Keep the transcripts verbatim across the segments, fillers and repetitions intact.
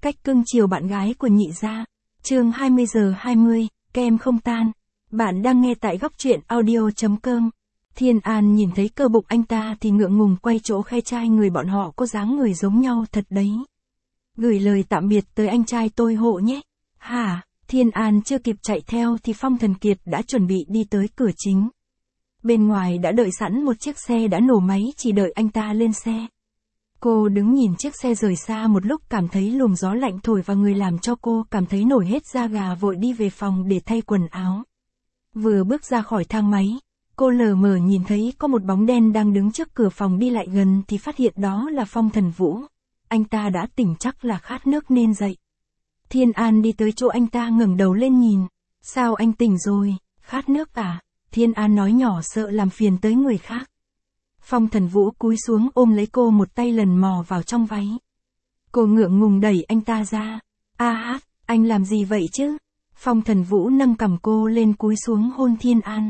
Cách cưng chiều bạn gái của nhị gia. Chương hai mươi giờ hai mươi, kem không tan. Bạn đang nghe tại góc truyện audio chấm com. Thiên An nhìn thấy cơ bụng anh ta thì ngượng ngùng quay chỗ khoe trai người bọn họ có dáng người giống nhau thật đấy. Gửi lời tạm biệt tới anh trai tôi hộ nhé. Hả? Thiên An chưa kịp chạy theo thì Phong Thần Kiệt đã chuẩn bị đi tới cửa chính. Bên ngoài đã đợi sẵn một chiếc xe đã nổ máy chỉ đợi anh ta lên xe. Cô đứng nhìn chiếc xe rời xa một lúc cảm thấy luồng gió lạnh thổi vào người làm cho cô cảm thấy nổi hết da gà, vội đi về phòng để thay quần áo. Vừa bước ra khỏi thang máy, cô lờ mờ nhìn thấy có một bóng đen đang đứng trước cửa phòng, đi lại gần thì phát hiện đó là Phong Thần Vũ. Anh ta đã tỉnh, chắc là khát nước nên dậy. Thiên An đi tới chỗ anh ta, ngẩng đầu lên nhìn. Sao anh tỉnh rồi, khát nước à? Thiên An nói nhỏ sợ làm phiền tới người khác. Phong Thần Vũ cúi xuống ôm lấy cô, một tay lần mò vào trong váy. Cô ngượng ngùng đẩy anh ta ra. A hát, anh làm gì vậy chứ? Phong Thần Vũ nâng cằm cô lên cúi xuống hôn Thiên An.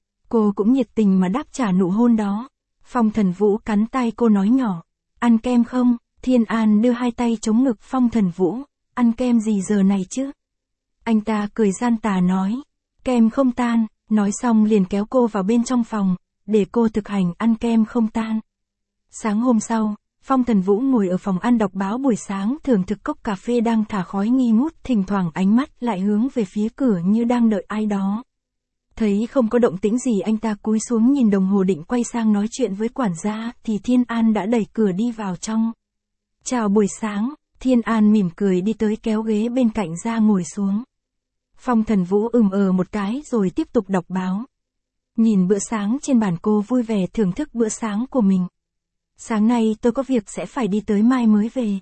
Cô cũng nhiệt tình mà đáp trả nụ hôn đó. Phong Thần Vũ cắn tay cô nói nhỏ. Ăn kem không? Thiên An đưa hai tay chống ngực Phong Thần Vũ. Ăn kem gì giờ này chứ? Anh ta cười gian tà nói. Kem không tan. Nói xong liền kéo cô vào bên trong phòng, để cô thực hành ăn kem không tan. Sáng hôm sau, Phong Thần Vũ ngồi ở phòng ăn đọc báo buổi sáng, thưởng thức cốc cà phê đang thả khói nghi ngút, thỉnh thoảng ánh mắt lại hướng về phía cửa như đang đợi ai đó. Thấy không có động tĩnh gì, anh ta cúi xuống nhìn đồng hồ định quay sang nói chuyện với quản gia, thì Thiên An đã đẩy cửa đi vào trong. Chào buổi sáng. Thiên An mỉm cười đi tới kéo ghế bên cạnh ra ngồi xuống. Phong Thần Vũ ừm ờ một cái rồi tiếp tục đọc báo. Nhìn bữa sáng trên bàn, cô vui vẻ thưởng thức bữa sáng của mình. Sáng nay tôi có việc sẽ phải đi tới, mai mới về.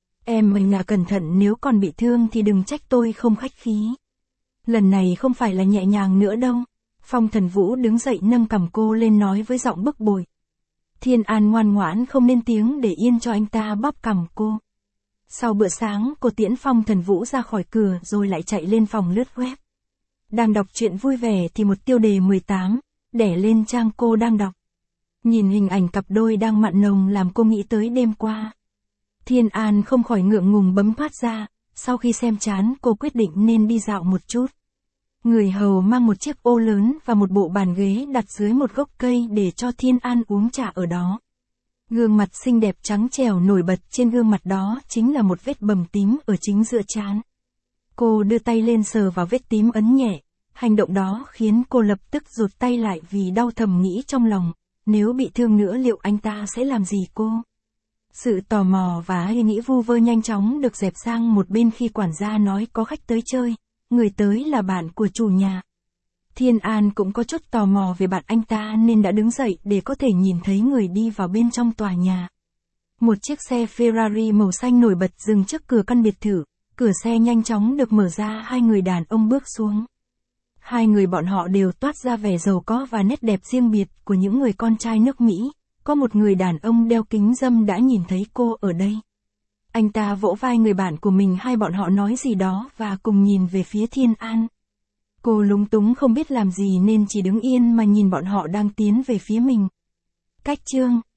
Em mình là cẩn thận, nếu còn bị thương thì đừng trách tôi không khách khí. Lần này không phải là nhẹ nhàng nữa đâu. Phong Thần Vũ đứng dậy nâng cằm cô lên nói với giọng bức bội. Thiên An ngoan ngoãn không lên tiếng để yên cho anh ta bóp cằm cô. Sau bữa sáng, cô tiễn Phong Thần Vũ ra khỏi cửa rồi lại chạy lên phòng lướt web. Đang đọc truyện vui vẻ thì một tiêu đề mười tám, đẻ lên trang cô đang đọc. Nhìn hình ảnh cặp đôi đang mặn nồng làm cô nghĩ tới đêm qua. Thiên An không khỏi ngượng ngùng bấm thoát ra, sau khi xem chán cô quyết định nên đi dạo một chút. Người hầu mang một chiếc ô lớn và một bộ bàn ghế đặt dưới một gốc cây để cho Thiên An uống trà ở đó. Gương mặt xinh đẹp trắng trẻo nổi bật trên gương mặt đó chính là một vết bầm tím ở chính giữa trán. Cô đưa tay lên sờ vào vết tím, ấn nhẹ. Hành động đó khiến cô lập tức rụt tay lại vì đau, thầm nghĩ trong lòng, nếu bị thương nữa liệu anh ta sẽ làm gì cô? Sự tò mò và ý nghĩ vu vơ nhanh chóng được dẹp sang một bên khi quản gia nói có khách tới chơi, người tới là bạn của chủ nhà. Thiên An cũng có chút tò mò về bạn anh ta nên đã đứng dậy để có thể nhìn thấy người đi vào bên trong tòa nhà. Một chiếc xe Ferrari màu xanh nổi bật dừng trước cửa căn biệt thự, cửa xe nhanh chóng được mở ra, hai người đàn ông bước xuống. Hai người bọn họ đều toát ra vẻ giàu có và nét đẹp riêng biệt của những người con trai nước Mỹ. Có một người đàn ông đeo kính râm đã nhìn thấy cô ở đây. Anh ta vỗ vai người bạn của mình, hai bọn họ nói gì đó và cùng nhìn về phía Thiên An. Cô lúng túng không biết làm gì nên chỉ đứng yên mà nhìn bọn họ đang tiến về phía mình. Cách chương